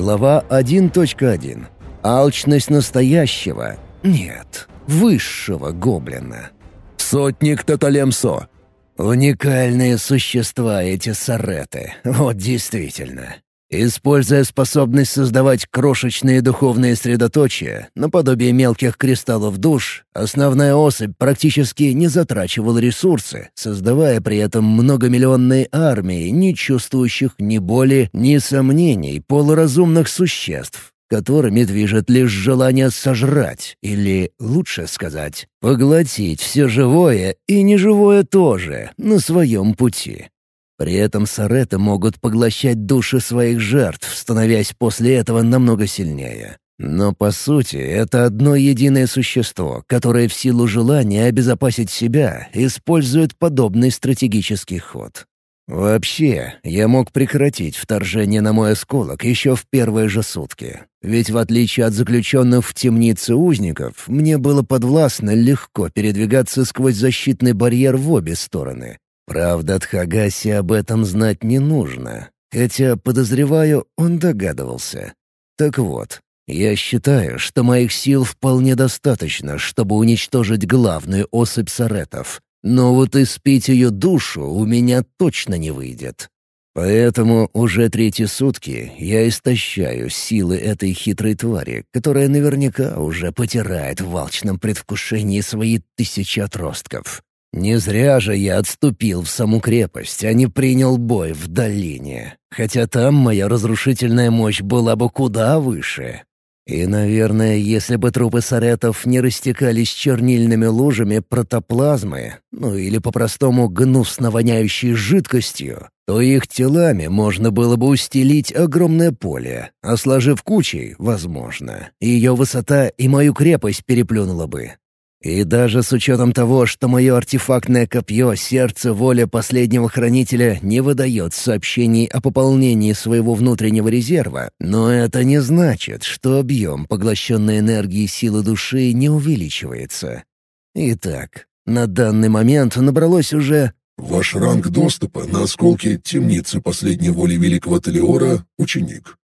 Глава 1.1. Алчность настоящего, нет, высшего гоблина. Сотник Таталемсо. Уникальные существа эти сареты, вот действительно. Используя способность создавать крошечные духовные средоточия, наподобие мелких кристаллов душ, основная особь практически не затрачивала ресурсы, создавая при этом многомиллионные армии, не чувствующих ни боли, ни сомнений полуразумных существ, которыми движет лишь желание сожрать, или, лучше сказать, поглотить все живое и неживое тоже на своем пути. При этом сареты могут поглощать души своих жертв, становясь после этого намного сильнее. Но по сути это одно единое существо, которое в силу желания обезопасить себя использует подобный стратегический ход. Вообще, я мог прекратить вторжение на мой осколок еще в первые же сутки. Ведь в отличие от заключенных в темнице узников, мне было подвластно легко передвигаться сквозь защитный барьер в обе стороны. Правда, от Хагаси об этом знать не нужно, хотя, подозреваю, он догадывался. Так вот, я считаю, что моих сил вполне достаточно, чтобы уничтожить главную особь саретов, но вот испить ее душу у меня точно не выйдет. Поэтому уже третьи сутки я истощаю силы этой хитрой твари, которая наверняка уже потирает в алчном предвкушении свои 1000 отростков. Не зря же я отступил в саму крепость, а не принял бой в долине. Хотя там моя разрушительная мощь была бы куда выше. И, наверное, если бы трупы саретов не растекались чернильными лужами протоплазмы, ну или по-простому гнусно воняющей жидкостью, то их телами можно было бы устелить огромное поле, а сложив кучей, возможно, ее высота и мою крепость переплюнула бы. И даже с учетом того, что мое артефактное копье «Сердце воли последнего хранителя» не выдает сообщений о пополнении своего внутреннего резерва, но это не значит, что объем поглощенной энергии силы души не увеличивается. Итак, на данный момент набралось уже... Ваш ранг доступа на осколке темницы последней воли великого Талиора — ученик.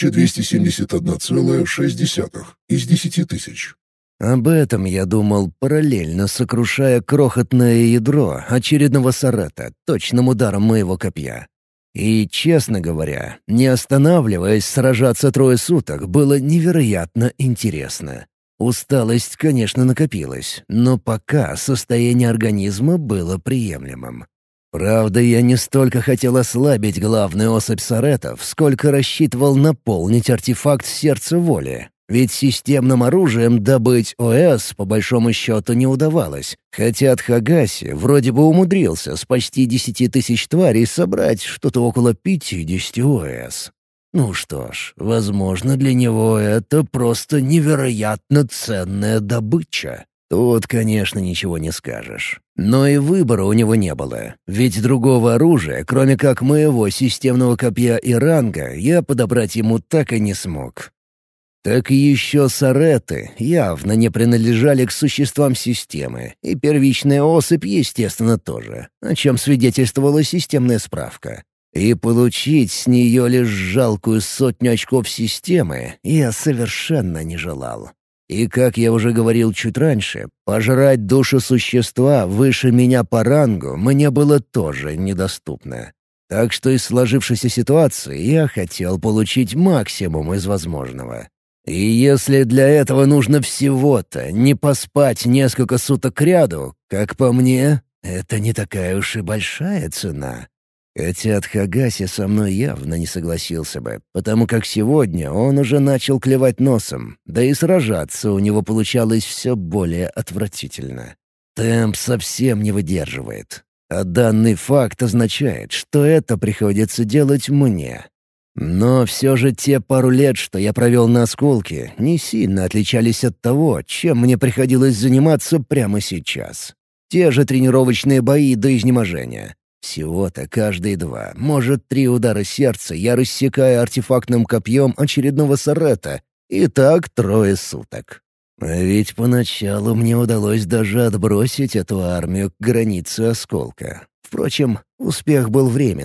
1271,6 из 10 тысяч. Об этом я думал, параллельно сокрушая крохотное ядро очередного сарета точным ударом моего копья. И, честно говоря, не останавливаясь сражаться 3 суток, было невероятно интересно. Усталость, конечно, накопилась, но пока состояние организма было приемлемым. Правда, я не столько хотел ослабить главную особь саретов, сколько рассчитывал наполнить артефакт «Сердце воли». Ведь системным оружием добыть ОС по большому счету не удавалось, хотя от Хагаси вроде бы умудрился с почти 10 тысяч тварей собрать что-то около 50 ОС. Ну что ж, возможно, для него это просто невероятно ценная добыча. Тут, конечно, ничего не скажешь. Но и выбора у него не было, ведь другого оружия, кроме как моего системного копья и ранга, я подобрать ему так и не смог. Так и еще сареты явно не принадлежали к существам системы, и первичная особь, естественно, тоже, о чем свидетельствовала системная справка. И получить с нее лишь жалкую 100 очков системы я совершенно не желал. И, как я уже говорил чуть раньше, пожрать душу существа выше меня по рангу мне было тоже недоступно. Так что из сложившейся ситуации я хотел получить максимум из возможного. И если для этого нужно всего-то не поспать несколько суток кряду, как по мне, это не такая уж и большая цена. Хотя от Хагаси со мной явно не согласился бы, потому как сегодня он уже начал клевать носом, да и сражаться у него получалось все более отвратительно. Темп совсем не выдерживает. А данный факт означает, что это приходится делать мне. Но все же те пару лет, что я провел на осколке, не сильно отличались от того, чем мне приходилось заниматься прямо сейчас. Те же тренировочные бои до изнеможения. Всего-то каждые 2, может 3 удара сердца я рассекаю артефактным копьем очередного сарета, и так 3 суток. А ведь поначалу мне удалось даже отбросить эту армию к границе осколка. Впрочем, успех был временным,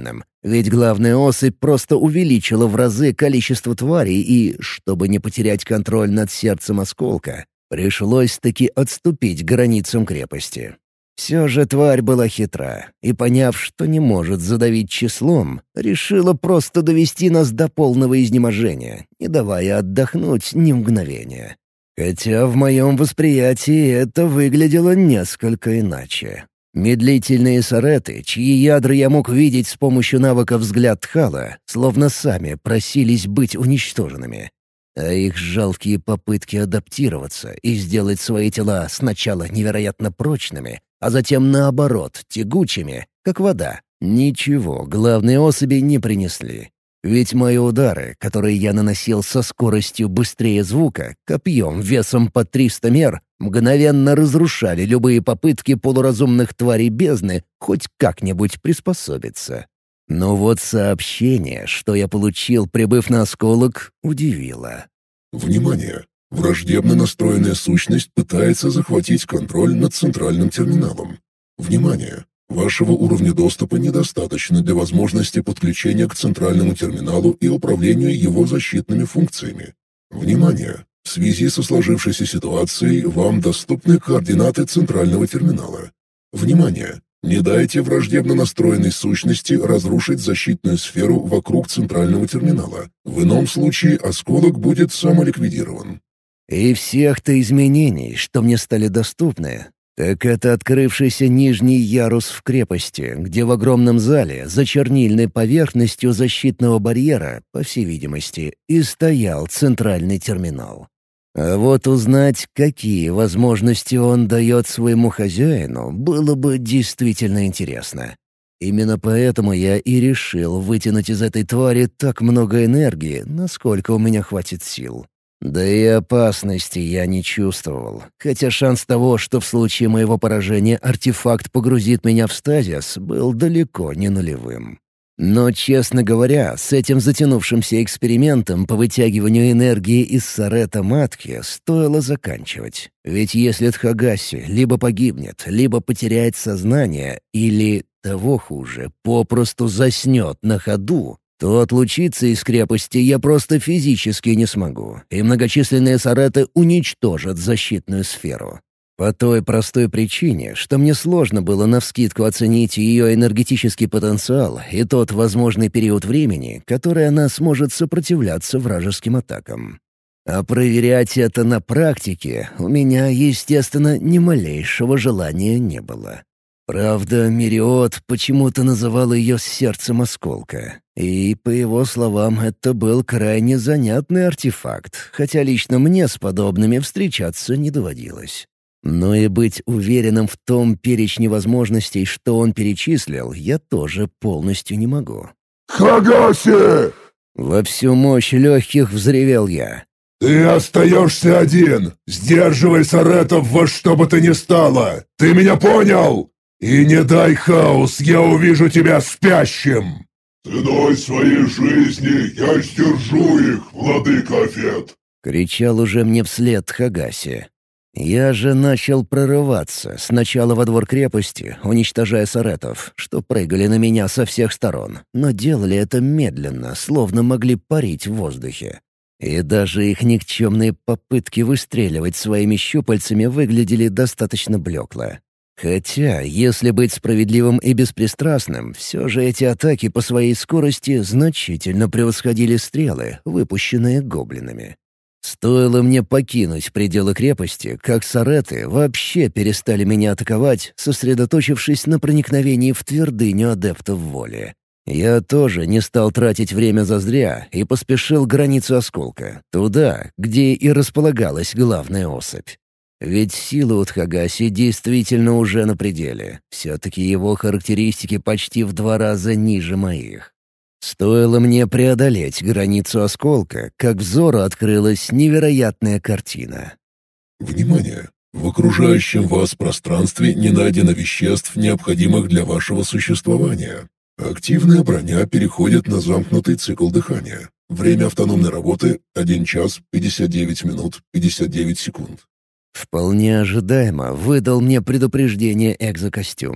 Ведь главная особь просто увеличила в разы количество тварей и, чтобы не потерять контроль над сердцем осколка, пришлось-таки отступить к границам крепости. Все же тварь была хитра, и, поняв, что не может задавить числом, решила просто довести нас до полного изнеможения, не давая отдохнуть ни мгновения. Хотя в моем восприятии это выглядело несколько иначе. Медлительные сареты, чьи ядра я мог видеть с помощью навыка «Взгляд Тхала», словно сами просились быть уничтоженными. А их жалкие попытки адаптироваться и сделать свои тела сначала невероятно прочными, а затем, наоборот, тягучими, как вода, ничего главной особи не принесли. Ведь мои удары, которые я наносил со скоростью быстрее звука, копьем весом по 300 мер, мгновенно разрушали любые попытки полуразумных тварей бездны хоть как-нибудь приспособиться. Но вот сообщение, что я получил, прибыв на осколок, удивило. Внимание! Враждебно настроенная сущность пытается захватить контроль над центральным терминалом. Внимание! Вашего уровня доступа недостаточно для возможности подключения к центральному терминалу и управлению его защитными функциями. Внимание! В связи со сложившейся ситуацией вам доступны координаты центрального терминала. Внимание! Не дайте враждебно настроенной сущности разрушить защитную сферу вокруг центрального терминала. В ином случае осколок будет самоликвидирован. И всех-то изменений, что мне стали доступны, так это открывшийся нижний ярус в крепости, где в огромном зале за чернильной поверхностью защитного барьера, по всей видимости, и стоял центральный терминал. А вот узнать, какие возможности он дает своему хозяину, было бы действительно интересно. Именно поэтому я и решил вытянуть из этой твари так много энергии, насколько у меня хватит сил. Да и опасности я не чувствовал, хотя шанс того, что в случае моего поражения артефакт погрузит меня в стазис, был далеко не нулевым. Но, честно говоря, с этим затянувшимся экспериментом по вытягиванию энергии из сарета матки стоило заканчивать. Ведь если Тхагаси либо погибнет, либо потеряет сознание, или, того хуже, попросту заснет на ходу, то отлучиться из крепости я просто физически не смогу, и многочисленные сареты уничтожат защитную сферу. По той простой причине, что мне сложно было навскидку оценить ее энергетический потенциал и тот возможный период времени, который она сможет сопротивляться вражеским атакам. А проверять это на практике у меня, естественно, ни малейшего желания не было. Правда, Мириот почему-то называл ее сердцем осколка. И, по его словам, это был крайне занятный артефакт, хотя лично мне с подобными встречаться не доводилось. Но и быть уверенным в том перечне возможностей, что он перечислил, я тоже полностью не могу. «Хагаси!» Во всю мощь легких взревел я. «Ты остаешься один! Сдерживай саретов во что бы то ни стало! Ты меня понял? И не дай хаос, я увижу тебя спящим!» «Ценой своей жизни я сдержу их, владыка Афет!» — кричал уже мне вслед Хагаси. Я же начал прорываться, сначала во двор крепости, уничтожая саретов, что прыгали на меня со всех сторон, но делали это медленно, словно могли парить в воздухе. И даже их никчемные попытки выстреливать своими щупальцами выглядели достаточно блекло. Хотя, если быть справедливым и беспристрастным, все же эти атаки по своей скорости значительно превосходили стрелы, выпущенные гоблинами. Стоило мне покинуть пределы крепости, как сареты вообще перестали меня атаковать, сосредоточившись на проникновении в твердыню адептов воли. Я тоже не стал тратить время зазря и поспешил к границе осколка, туда, где и располагалась главная особь. Ведь сила у Тхагаси действительно уже на пределе. Все-таки его характеристики почти в 2 раза ниже моих. Стоило мне преодолеть границу осколка, как взору открылась невероятная картина. Внимание! В окружающем вас пространстве не найдено веществ, необходимых для вашего существования. Активная броня переходит на замкнутый цикл дыхания. Время автономной работы — 1 час 59 минут 59 секунд. Вполне ожидаемо выдал мне предупреждение экзокостюм.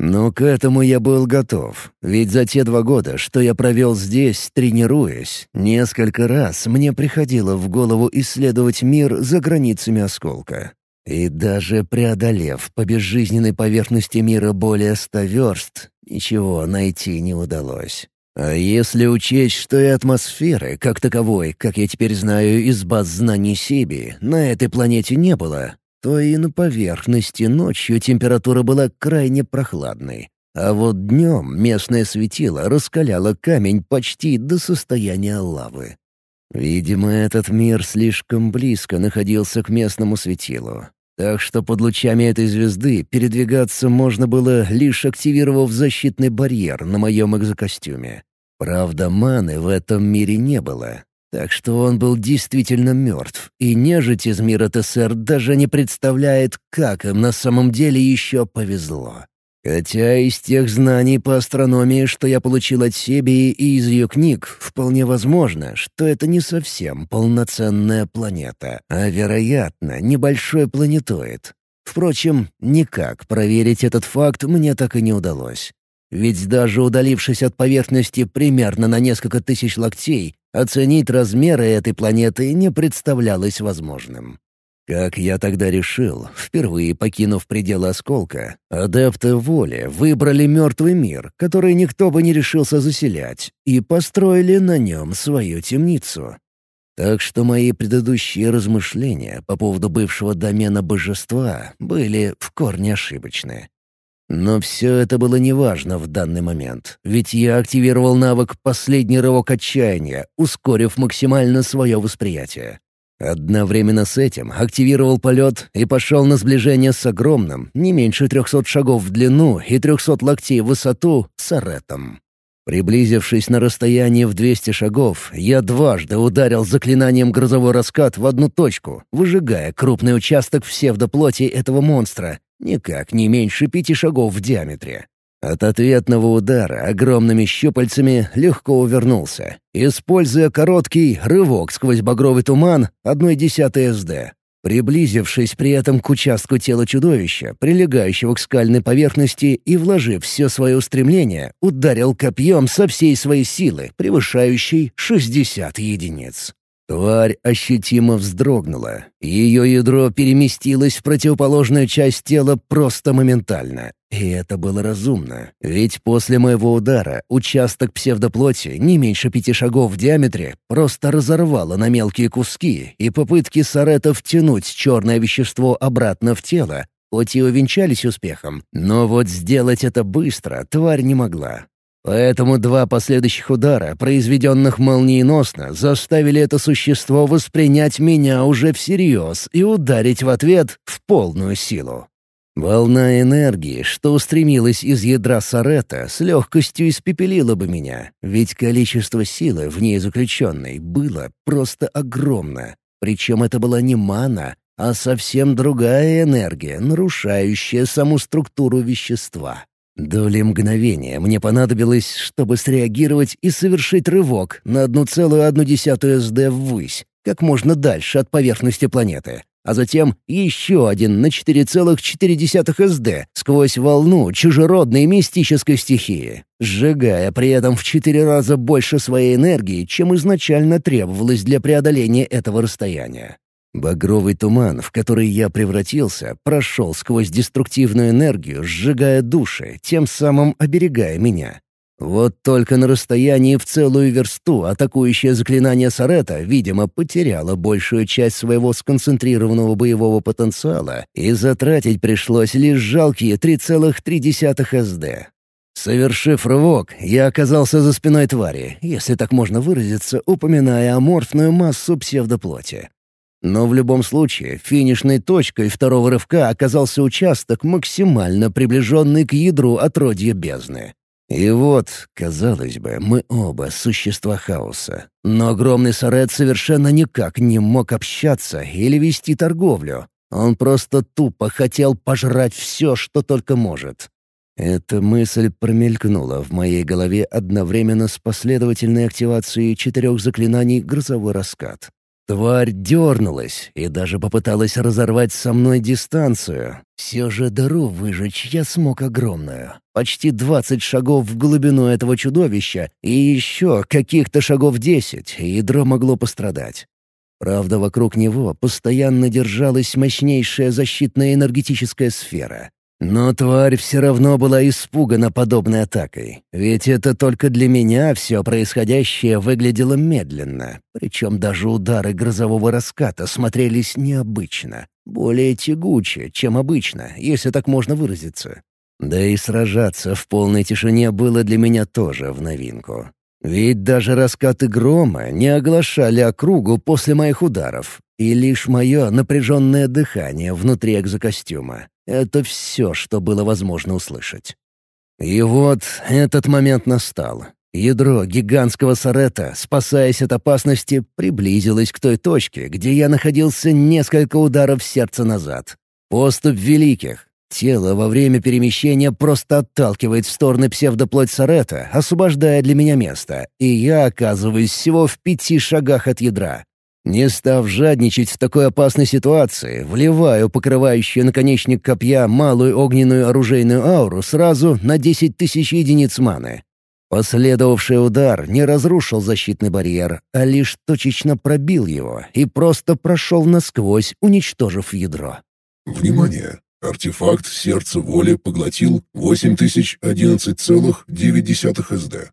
Но к этому я был готов, ведь за те 2 года, что я провел здесь, тренируясь, несколько раз мне приходило в голову исследовать мир за границами осколка. И даже преодолев по безжизненной поверхности мира более 100 верст, ничего найти не удалось. А если учесть, что и атмосферы, как таковой, как я теперь знаю из баз знаний Сибии, на этой планете не было, то и на поверхности ночью температура была крайне прохладной. А вот днем местное светило раскаляло камень почти до состояния лавы. Видимо, этот мир слишком близко находился к местному светилу. Так что под лучами этой звезды передвигаться можно было, лишь активировав защитный барьер на моем экзокостюме. Правда, маны в этом мире не было. Так что он был действительно мертв, и нежить из мира ТСР даже не представляет, как им на самом деле еще повезло. Хотя из тех знаний по астрономии, что я получил от Себии и из ее книг, вполне возможно, что это не совсем полноценная планета, а, вероятно, небольшой планетоид. Впрочем, никак проверить этот факт мне так и не удалось. Ведь даже удалившись от поверхности примерно на несколько тысяч локтей, оценить размеры этой планеты не представлялось возможным. Как я тогда решил, впервые покинув пределы осколка, адепты воли выбрали мертвый мир, который никто бы не решился заселять, и построили на нем свою темницу. Так что мои предыдущие размышления по поводу бывшего домена божества были в корне ошибочны. Но все это было неважно в данный момент, ведь я активировал навык «Последний рывок отчаяния», ускорив максимально свое восприятие. Одновременно с этим активировал полет и пошел на сближение с огромным, не меньше 300 шагов в длину и 300 локтей в высоту, Саретом. Приблизившись на расстояние в 200 шагов, я дважды ударил заклинанием «Грозовой раскат» в одну точку, выжигая крупный участок псевдоплоти этого монстра, никак не меньше 5 шагов в диаметре. От ответного удара огромными щупальцами легко увернулся, используя короткий рывок сквозь багровый туман 1/10 СД. Приблизившись при этом к участку тела чудовища, прилегающего к скальной поверхности, и вложив все свое устремление, ударил копьем со всей своей силы, превышающей 60 единиц. Тварь ощутимо вздрогнула. Ее ядро переместилось в противоположную часть тела просто моментально. И это было разумно, ведь после моего удара участок псевдоплоти не меньше 5 шагов в диаметре просто разорвало на мелкие куски, и попытки Сарета втянуть черное вещество обратно в тело хоть и увенчались успехом, но вот сделать это быстро тварь не могла. Поэтому 2 последующих удара, произведенных молниеносно, заставили это существо воспринять меня уже всерьез и ударить в ответ в полную силу. Волна энергии, что устремилась из ядра Сарета, с легкостью испепелила бы меня, ведь количество силы в ней заключенной было просто огромно. Причем это была не мана, а совсем другая энергия, нарушающая саму структуру вещества. Доли мгновения мне понадобилось, чтобы среагировать и совершить рывок на 1,1 СД ввысь, как можно дальше от поверхности планеты, а затем еще один на 4,4 СД сквозь волну чужеродной мистической стихии, сжигая при этом в 4 раза больше своей энергии, чем изначально требовалось для преодоления этого расстояния. Багровый туман, в который я превратился, прошел сквозь деструктивную энергию, сжигая души, тем самым оберегая меня. Вот только на расстоянии в целую версту атакующее заклинание Сарета, видимо, потеряло большую часть своего сконцентрированного боевого потенциала, и затратить пришлось лишь жалкие 3,3 СД. Совершив рывок, я оказался за спиной твари, если так можно выразиться, упоминая аморфную массу псевдоплоти. Но в любом случае, финишной точкой второго рывка оказался участок, максимально приближенный к ядру отродья бездны. И вот, казалось бы, мы оба существа хаоса. Но огромный Сарет совершенно никак не мог общаться или вести торговлю. Он просто тупо хотел пожрать все, что только может. Эта мысль промелькнула в моей голове одновременно с последовательной активацией 4 заклинаний «Грозовой раскат». Тварь дернулась и даже попыталась разорвать со мной дистанцию. Все же дыру выжечь я смог огромную. Почти 20 шагов в глубину этого чудовища и еще каких-то шагов 10, и ядро могло пострадать. Правда, вокруг него постоянно держалась мощнейшая защитная энергетическая сфера. Но тварь все равно была испугана подобной атакой, ведь это только для меня все происходящее выглядело медленно, причем даже удары грозового раската смотрелись необычно, более тягуче, чем обычно, если так можно выразиться. Да и сражаться в полной тишине было для меня тоже в новинку. Ведь даже раскаты грома не оглашали округу после моих ударов, и лишь мое напряженное дыхание внутри экзокостюма. Это все, что было возможно услышать. И вот этот момент настал. Ядро гигантского Сарета, спасаясь от опасности, приблизилось к той точке, где я находился несколько ударов сердца назад. Поступь великих. Тело во время перемещения просто отталкивает в стороны псевдоплоть Сарета, освобождая для меня место, и я оказываюсь всего в 5 шагах от ядра. Не став жадничать в такой опасной ситуации, вливаю покрывающую наконечник копья малую огненную оружейную ауру сразу на 10 тысяч единиц маны. Последовавший удар не разрушил защитный барьер, а лишь точечно пробил его и просто прошел насквозь, уничтожив ядро. Внимание! Артефакт «Сердце воли» поглотил 8011,9 СД.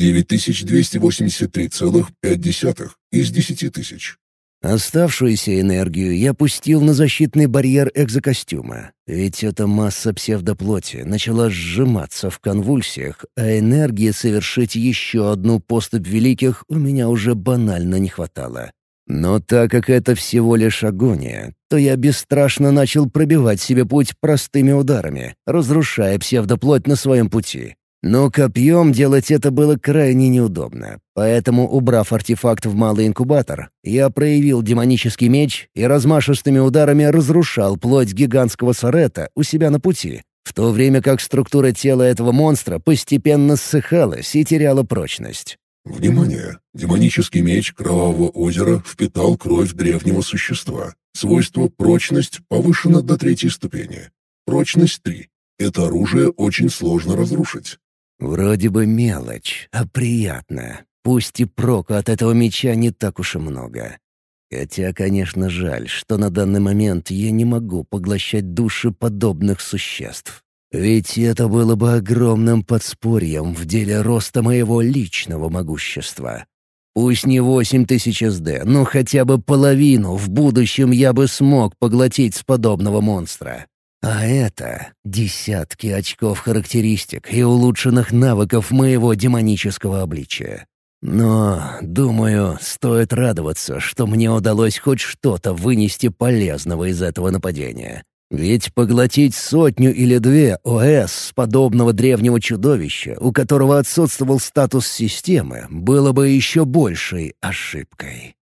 9283,5 из 10 тысяч. Оставшуюся энергию я пустил на защитный барьер экзокостюма, ведь эта масса псевдоплоти начала сжиматься в конвульсиях, а энергии совершить еще одну поступь великих у меня уже банально не хватало. Но так как это всего лишь агония, то я бесстрашно начал пробивать себе путь простыми ударами, разрушая псевдоплоть на своем пути. Но копьем делать это было крайне неудобно, поэтому, убрав артефакт в малый инкубатор, я проявил демонический меч и размашистыми ударами разрушал плоть гигантского Сарета у себя на пути, в то время как структура тела этого монстра постепенно ссыхалась и теряла прочность. Внимание! Демонический меч Кровавого озера впитал кровь древнего существа. Свойство «Прочность» повышено до 3 ступени. Прочность 3. Это оружие очень сложно разрушить. Вроде бы мелочь, а приятно. Пусть и проку от этого меча не так уж и много. Хотя, конечно, жаль, что на данный момент я не могу поглощать души подобных существ. Ведь это было бы огромным подспорьем в деле роста моего личного могущества. Пусть не 8000 СД, но хотя бы половину в будущем я бы смог поглотить с подобного монстра. А это десятки очков характеристик и улучшенных навыков моего демонического обличия. Но, думаю, стоит радоваться, что мне удалось хоть что-то вынести полезного из этого нападения. Ведь поглотить 100 или 2 ОС с подобного древнего чудовища, у которого отсутствовал статус системы, было бы еще большей ошибкой.